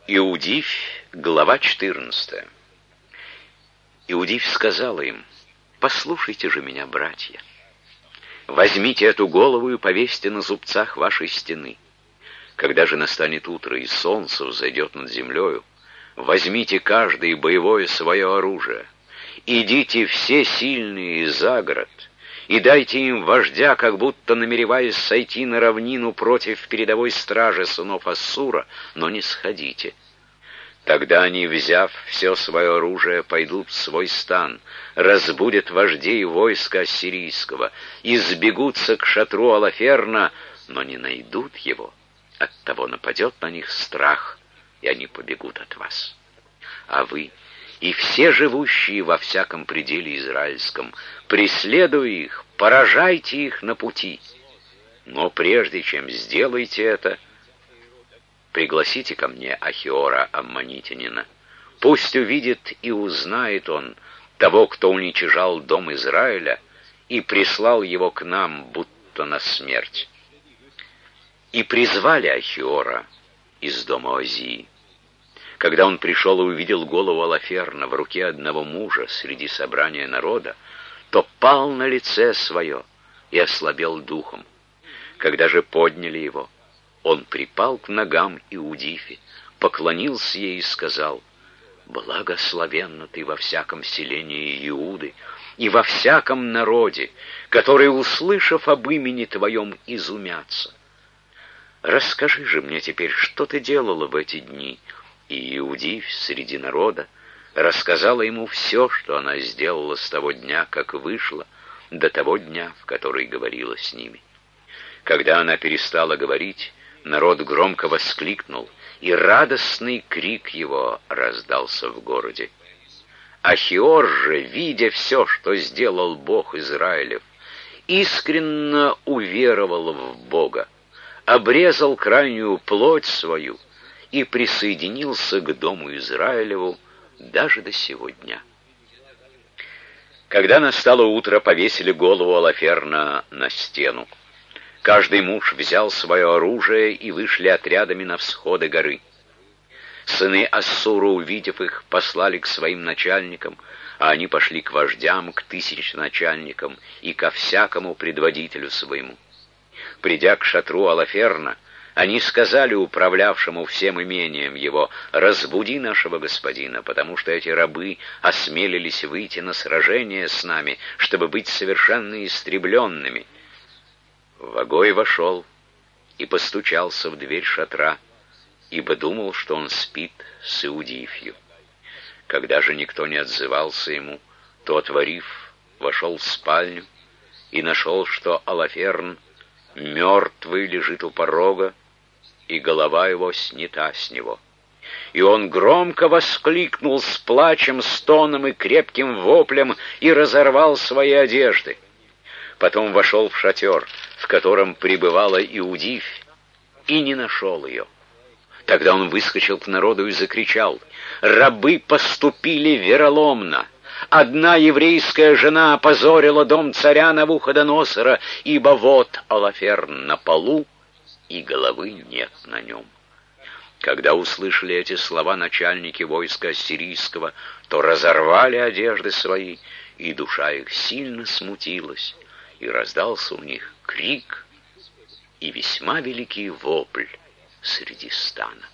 Иудивь, глава 14. Иудивь сказала им: «Послушайте же меня, братья. Возьмите эту голову и повесьте на зубцах вашей стены. Когда же настанет утро и солнце взойдет над землею, возьмите каждый боевое свое оружие. Идите все сильные за город и дайте им вождя, как будто намереваясь сойти на равнину против передовой стражи сынов Ассура, но не сходите. Тогда они, взяв все свое оружие, пойдут в свой стан, разбудят вождей войска ассирийского и сбегутся к шатру Алаферна, но не найдут его. Оттого нападет на них страх, и они побегут от вас. А вы и все живущие во всяком пределе израильском, преследуя их, поражайте их на пути. Но прежде чем сделаете это, пригласите ко мне Ахиора Аммонитянина. Пусть увидит и узнает он того, кто уничижал дом Израиля и прислал его к нам, будто на смерть». И призвали Ахиора из дома Озии. Когда он пришел и увидел голову Алаферна в руке одного мужа среди собрания народа, то пал на лице свое и ослабел духом. Когда же подняли его, он припал к ногам Иудифи, поклонился ей и сказал: «Благословенна ты во всяком селении Иуды и во всяком народе, которые, услышав об имени твоем, изумятся. Расскажи же мне теперь, что ты делала в эти дни». И Иудивь среди народа рассказала ему все, что она сделала с того дня, как вышла, до того дня, в который говорила с ними. Когда она перестала говорить, народ громко воскликнул, и радостный крик его раздался в городе. Ахиор же, видя все, что сделал Бог Израилев, искренно уверовал в Бога, обрезал крайнюю плоть свою и присоединился к дому Израилеву даже до сего дня. Когда настало утро, повесили голову Алаферна на стену. Каждый муж взял свое оружие и вышли отрядами на всходы горы. Сыны Ассура, увидев их, послали к своим начальникам, а они пошли к вождям, к тысяченачальникам и ко всякому предводителю своему. Придя к шатру Алаферна, они сказали управлявшему всем имением его: «Разбуди нашего господина, потому что эти рабы осмелились выйти на сражение с нами, чтобы быть совершенно истребленными». Вагой вошел и постучался в дверь шатра, ибо думал, что он спит с Иудифью. Когда же никто не отзывался ему, то, отворив, вошел в спальню и нашел, что Алаферн мертвый лежит у порога, и голова его снята с него. И он громко воскликнул с плачем, стоном и крепким воплем и разорвал свои одежды. Потом вошел в шатер, в котором пребывала Иудифь, и не нашел ее. Тогда он выскочил к народу и закричал: «Рабы поступили вероломно! Одна еврейская жена опозорила дом царя Навуходоносора, ибо вот Алаферн на полу, и головы нет на нем». Когда услышали эти слова начальники войска ассирийского, то разорвали одежды свои, и душа их сильно смутилась, и раздался у них крик и весьма великий вопль среди стана.